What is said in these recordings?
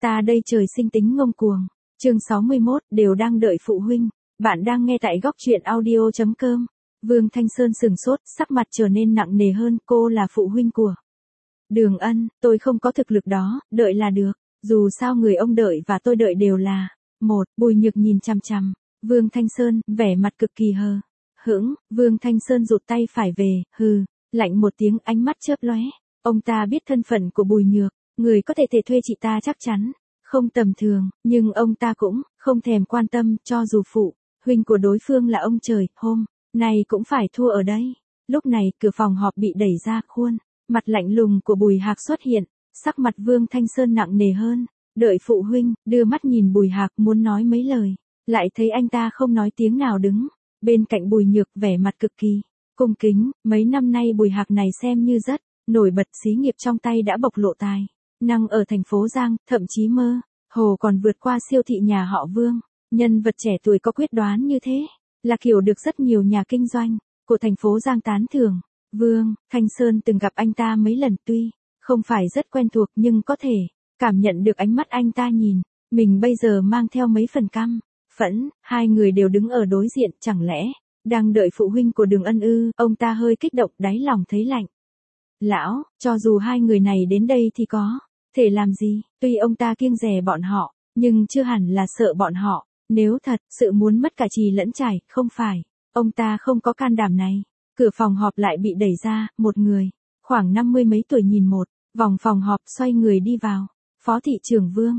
Ta đây trời sinh tính ngông cuồng. Chương 61, đều đang đợi phụ huynh. Bạn đang nghe tại góc truyện audio.com. Vương Thanh Sơn sừng sốt, sắc mặt trở nên nặng nề hơn, cô là phụ huynh của Đường Ân, tôi không có thực lực đó, đợi là được. Dù sao người ông đợi và tôi đợi đều là một. Bùi Nhược nhìn chằm chằm Vương Thanh Sơn, vẻ mặt cực kỳ hờ hững. Vương Thanh Sơn rụt tay phải về, lạnh một tiếng, ánh mắt chớp lóe. Ông ta biết thân phận của Bùi Nhược, người có thể thuê chị ta chắc chắn không tầm thường, nhưng ông ta cũng không thèm quan tâm, cho dù phụ huynh của đối phương là ông trời, hôm nay cũng phải thua ở đây. Lúc này, cửa phòng họp bị đẩy ra, khuôn mặt lạnh lùng của Bùi Hạc xuất hiện, sắc mặt Vương Thanh Sơn nặng nề hơn. Đợi phụ huynh, đưa mắt nhìn Bùi Hạc muốn nói mấy lời, lại thấy anh ta không nói tiếng nào đứng bên cạnh Bùi Nhược, vẻ mặt cực kỳ cung kính. Mấy năm nay Bùi Hạc này xem như rất nổi bật, xí nghiệp trong tay đã bộc lộ tài năng ở thành phố Giang, thậm chí mơ hồ còn vượt qua siêu thị nhà họ Vương. Nhân vật trẻ tuổi có quyết đoán như thế, là kiểu được rất nhiều nhà kinh doanh của thành phố Giang tán thưởng. Vương Thanh Sơn từng gặp anh ta mấy lần, tuy không phải rất quen thuộc nhưng có thể cảm nhận được ánh mắt anh ta nhìn mình bây giờ mang theo mấy phần căm phẫn. Hai người đều đứng ở đối diện, chẳng lẽ đang đợi phụ huynh của Đường Ân ư? Ông ta hơi kích động, đáy lòng thấy lạnh. Lão, cho dù hai người này đến đây thì có thể làm gì? Tuy ông ta kiêng dè bọn họ, nhưng chưa hẳn là sợ bọn họ. Nếu thật sự muốn mất cả Trì lẫn Trải, không phải ông ta không có can đảm này. Cửa phòng họp lại bị đẩy ra, một người khoảng 50 mấy tuổi nhìn một vòng phòng họp, xoay người đi vào. Phó thị trưởng Vương,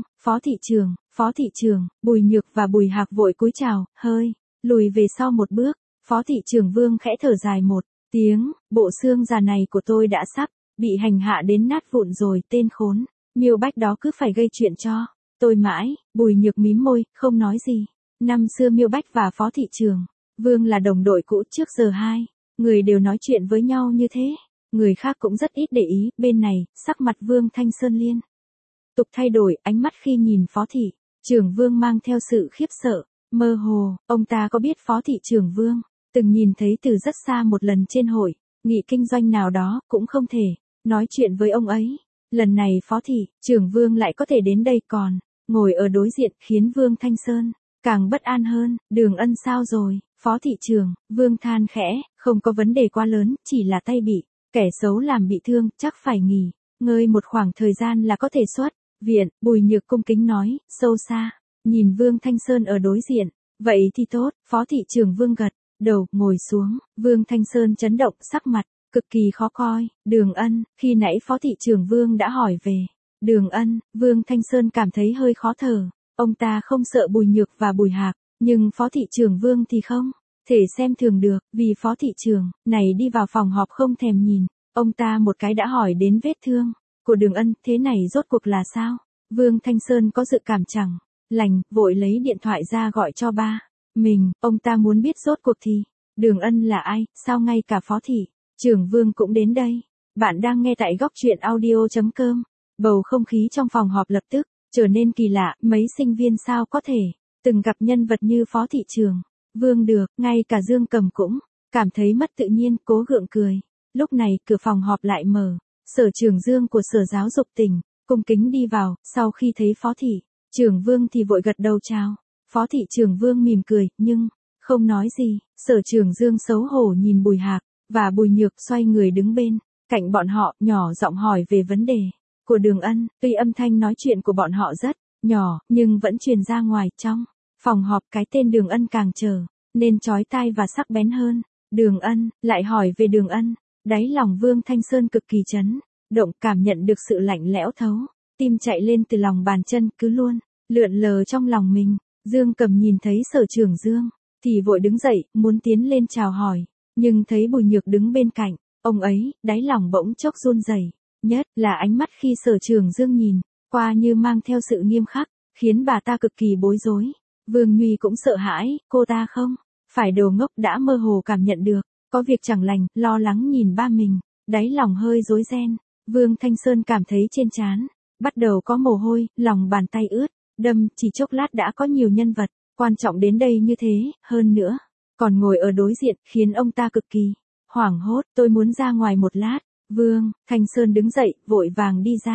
phó thị trưởng. Bùi Nhược và Bùi Hạc vội cúi chào, hơi lùi về sau một bước. Phó thị trưởng Vương khẽ thở dài một tiếng, bộ xương già này của tôi đã sắp bị hành hạ đến nát vụn rồi, tên khốn Miêu Bách đó cứ phải gây chuyện cho tôi mãi. Bùi Nhược mím môi, không nói gì. Năm xưa Miêu Bách và Phó thị trưởng Vương là đồng đội cũ, trước giờ hai người đều nói chuyện với nhau như thế. Người khác cũng rất ít để ý. Bên này, sắc mặt Vương Thanh Sơn liên tục thay đổi, ánh mắt khi nhìn Phó thị trưởng Vương mang theo sự khiếp sợ mơ hồ. Ông ta có biết Phó thị trưởng Vương từng nhìn thấy từ rất xa một lần trên hội nghị kinh doanh nào đó, cũng không thể nói chuyện với ông ấy. Lần này Phó thị trưởng Vương lại có thể đến đây, còn ngồi ở đối diện, khiến Vương Thanh Sơn càng bất an hơn. Đường Ân sao rồi? Phó thị trưởng Vương than khẽ, không có vấn đề quá lớn, chỉ là tay bị kẻ xấu làm bị thương, chắc phải nghỉ ngơi một khoảng thời gian là có thể xuất viện. Bùi Nhược cung kính nói, sâu xa nhìn Vương Thanh Sơn ở đối diện. Vậy thì tốt. Phó thị trưởng Vương gật đầu, ngồi xuống. Vương Thanh Sơn chấn động, sắc mặt cực kỳ khó coi. Đường Ân, khi nãy Phó thị trưởng Vương đã hỏi về Đường Ân. Vương Thanh Sơn cảm thấy hơi khó thở. Ông ta không sợ Bùi Nhược và Bùi Hạc, nhưng Phó thị trưởng Vương thì không thể xem thường được. Vì Phó thị trưởng này đi vào phòng họp không thèm nhìn ông ta một cái đã hỏi đến vết thương của Đường Ân. Thế này rốt cuộc là sao? Vương Thanh Sơn có dự cảm chẳng lành, vội lấy điện thoại ra gọi cho ba mình. Ông ta muốn biết rốt cuộc thì Đường Ân là ai, sao ngay cả Phó thị trưởng Vương cũng đến đây. Bạn đang nghe tại góc truyện audio.com. Bầu không khí trong phòng họp lập tức trở nên kỳ lạ. Mấy sinh viên sao có thể từng gặp nhân vật như Phó thị trưởng Vương được. Ngay cả Dương Cầm cũng cảm thấy mất tự nhiên, cố gượng cười. Lúc này, cửa phòng họp lại mở. Sở trưởng Dương của Sở Giáo dục tỉnh cung kính đi vào. Sau khi thấy Phó thị trưởng Vương thì vội gật đầu chào. Phó thị trưởng Vương mỉm cười, nhưng không nói gì. Sở trưởng Dương xấu hổ nhìn Bùi Hạc và Bùi Nhược, xoay người đứng bên cạnh bọn họ, nhỏ giọng hỏi về vấn đề của Đường Ân. Tuy âm thanh nói chuyện của bọn họ rất nhỏ, nhưng vẫn truyền ra ngoài. Trong phòng họp, cái tên Đường Ân càng trở nên chói tai và sắc bén hơn. Đường Ân, lại hỏi về Đường Ân. Đáy lòng Vương Thanh Sơn cực kỳ chấn động, cảm nhận được sự lạnh lẽo thấu tim chạy lên từ lòng bàn chân, cứ luôn lượn lờ trong lòng mình. Dương Cầm nhìn thấy Sở trưởng Dương thì vội đứng dậy, muốn tiến lên chào hỏi, nhưng thấy Bùi Nhược đứng bên cạnh ông ấy, đáy lòng bỗng chốc run rẩy. Nhất là ánh mắt khi Sở trưởng Dương nhìn qua như mang theo sự nghiêm khắc, khiến bà ta cực kỳ bối rối. Vương Nhuy cũng sợ hãi, cô ta không phải đồ ngốc, đã mơ hồ cảm nhận được có việc chẳng lành, lo lắng nhìn ba mình, đáy lòng hơi rối ren. Vương Thanh Sơn cảm thấy trên trán bắt đầu có mồ hôi, lòng bàn tay ướt đẫm, chỉ chốc lát đã có nhiều nhân vật quan trọng đến đây như thế, hơn nữa còn ngồi ở đối diện, khiến ông ta cực kỳ hoảng hốt. Tôi muốn ra ngoài một lát. Vương Thanh Sơn đứng dậy, vội vàng đi ra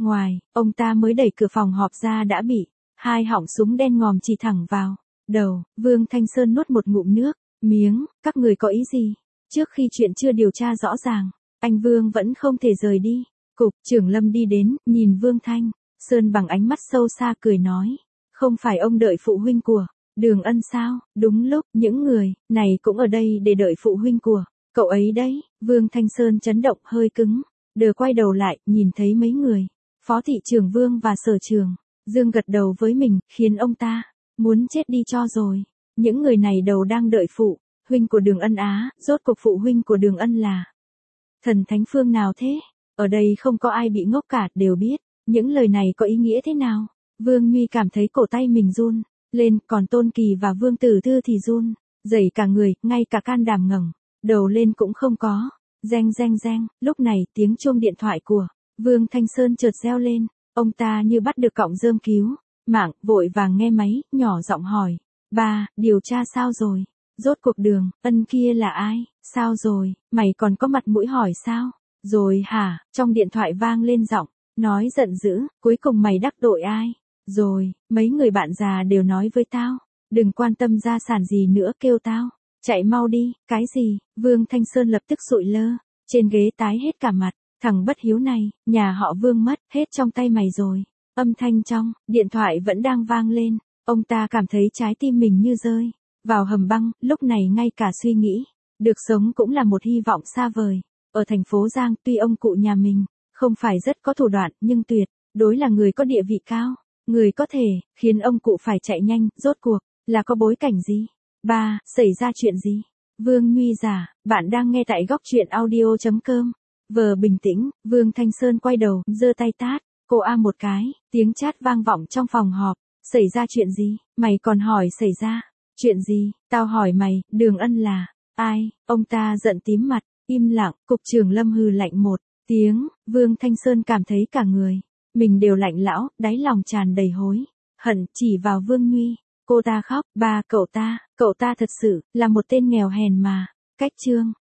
Ngoài, ông ta mới đẩy cửa phòng họp ra đã bị hai họng súng đen ngòm chỉ thẳng vào đầu. Vương Thanh Sơn nuốt một ngụm nước miếng, các người có ý gì? Trước khi chuyện chưa điều tra rõ ràng, anh Vương vẫn không thể rời đi. Cục trưởng Lâm đi đến, nhìn Vương Thanh Sơn bằng ánh mắt sâu xa cười nói, không phải ông đợi phụ huynh của Đường Ân sao? Đúng lúc, những người này cũng ở đây để đợi phụ huynh của cậu ấy đấy. Vương Thanh Sơn chấn động hơi cứng, đờ quay đầu lại, nhìn thấy mấy người, Phó thị trưởng Vương và Sở trưởng Dương gật đầu với mình, khiến ông ta muốn chết đi cho rồi. Những người này đầu đang đợi phụ huynh của Đường Ân á, rốt cuộc phụ huynh của Đường Ân là thần thánh phương nào thế? Ở đây không có ai bị ngốc cả, đều biết những lời này có ý nghĩa thế nào. Vương Nguy cảm thấy cổ tay mình run lên, còn Tôn Kỳ và Vương Tử Thư thì run rẩy cả người, ngay cả can đảm ngẩng đầu lên cũng không có. Reng reng reng, lúc này tiếng chuông điện thoại của Vương Thanh Sơn chợt reo lên, ông ta như bắt được cọng rơm cứu mạng, vội vàng nghe máy, nhỏ giọng hỏi, ba, điều tra sao rồi? Rốt cuộc Đường Ân kia là ai? Sao rồi, mày còn có mặt mũi hỏi sao? Rồi hả? Trong điện thoại vang lên giọng nói giận dữ, cuối cùng mày đắc tội ai? Rồi, mấy người bạn già đều nói với tao, đừng quan tâm gia sản gì nữa, kêu tao chạy mau đi. Cái gì? Vương Thanh Sơn lập tức sụi lơ trên ghế, tái hết cả mặt. Thằng bất hiếu này, nhà họ Vương mất hết trong tay mày rồi. Âm thanh trong điện thoại vẫn đang vang lên, ông ta cảm thấy trái tim mình như rơi vào hầm băng. Lúc này ngay cả suy nghĩ được sống cũng là một hy vọng xa vời. Ở thành phố Giang, tuy ông cụ nhà mình không phải rất có thủ đoạn, nhưng tuyệt đối là người có địa vị cao, người có thể khiến ông cụ phải chạy nhanh. Rốt cuộc là có bối cảnh gì? Ba, xảy ra chuyện gì? Vương Nguy giả, bạn đang nghe tại góc truyện audio.com. Vờ bình tĩnh, Vương Thanh Sơn quay đầu, giơ tay tát cô A một cái, tiếng chát vang vọng trong phòng họp. Xảy ra chuyện gì? Mày còn hỏi xảy ra chuyện gì? Tao hỏi mày, Đường Ân là ai? Ông ta giận tím mặt, im lặng. Cục trưởng Lâm hừ lạnh một tiếng. Vương Thanh Sơn cảm thấy cả người mình đều lạnh lão, đáy lòng tràn đầy hối hận, chỉ vào Vương Nguy. Cô ta khóc, ba, cậu ta thật sự là một tên nghèo hèn mà. Cách Trương